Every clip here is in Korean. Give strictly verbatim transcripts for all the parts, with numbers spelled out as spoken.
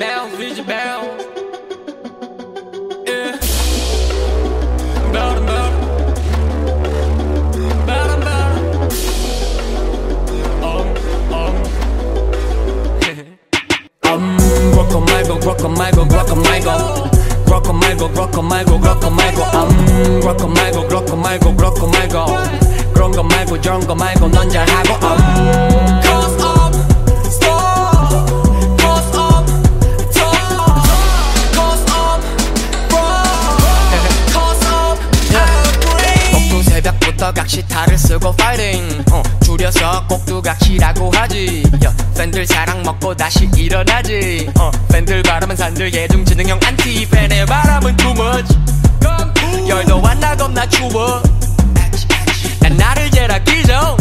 bounce, vision bounce. Yeah. Bottom, bottom. Bottom, bottom. Um, um. um, rock on my go, rock on my go, rock on my go. Rock on my go, rock on my go, rock on my go. Um, rock on my go, rock on my go, rock on my go. 그런 거 말고 저런 거 말고 넌 잘하고. Um, cause up, stop. Cause up, top. Cause up, rock. Cause up, agree. 꼭두 새벽부터 각시타를 쓰고 fighting. 어, 줄여서 꼭두 각시라고 하지. 야, 팬들 사랑 먹고 다시 일어나지. 어, 팬들 바람은 산들 예중지능형 안티. 팬의 바람은 too much. 열도 안 나 겁나 추워. 난 나를 제일 아끼죠.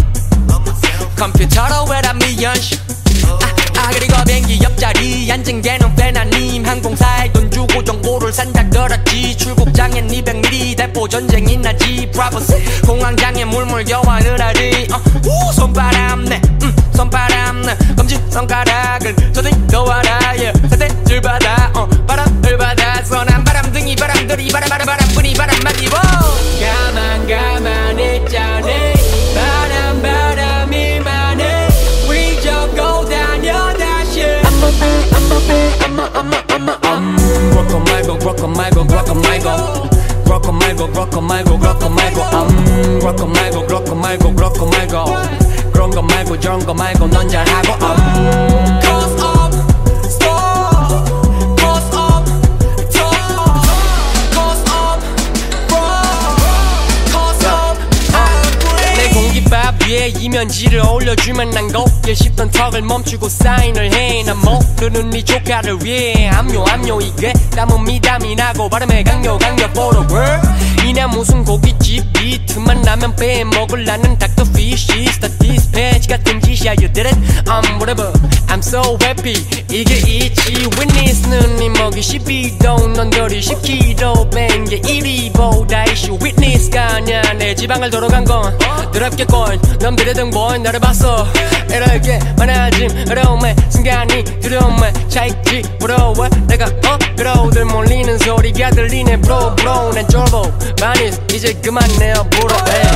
컴퓨터로 외라 미연시. 아, 아 그리고 비행기 옆자리 앉은 게는 팬 아님. 항공사에 돈 주고 정보를 산다 걸었지. 출국장엔 이백 밀리미터 대포 전쟁이 나지. 프라이버시 공황장애 물물 겨워하는 아리. 어, 우 손바람 내 음, 손바람 내 검지 손가락을 조딩도와라. 예, 세대줄 받아. 어, 바람을 받아서 난 바람둥이 바람들이 바람 바람 바람뿐이 바람만 입어. 가만 가만 있자네. 바람 바람이 많네. 우리 저고 다녀 다시. I'm a bee, I'm a bee, I'm a, I'm a, I'm a, um. Rock on my go, rock on my go, rock on my go. Rock on my go, rock on my go, rock on my go. Um, rock on my go, rock on my go, rock on my go. 그런 거 말고 저런 거 말고 넌 잘하고. Um, cause up, stop. Cause up, top. Cause up, rock. Cause up, agree. 내 공깃밥 위에 이면지를 올려주면 난 곱게 씹던 턱을 멈추고 사인을 해. 난 모르는 네 조카를 위해 압류 압류 이게 땀은 미담이 나고 발음에 강요 강요 for the world. 이나 무슨 고깃집 비트만 나면 빼먹을 나는 닥터피쉬 스타디스패치 같은 짓이야. You did it, I'm whatever, I'm so happy. 이게 있지 witness는 네 먹이 십이 도 넌더리 십 킬로그램 뺀 게 일 위보다 이슈. witness가 아냐 내 지방을 돌아간 건 더럽겠건 놈들의 등본 나를 봤어. 이렇게 많아짐 어려움에 순간이 두려움에 차있지 부러워. 내가 어? 그러들 몰리는 소리가 들리네 bro bro. 난 쫄보 많이 이제 그만해요 불어.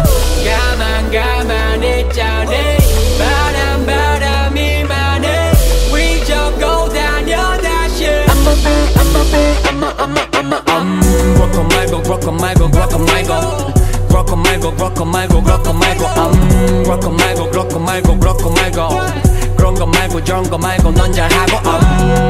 가만 가만 있자네. 바람 바람이 많네. 우리 저고 다녀 다시. I'm a bee, I'm a bee, I'm a, I'm a, I'm a, um. Rock on my go, rock on my go, rock on my go. Rock on my go, rock on my go, rock on my go. Um, rock on my go, rock on my go, rock on my go. 그런 거 말고 저런 거 말고 넌 잘하고. Um.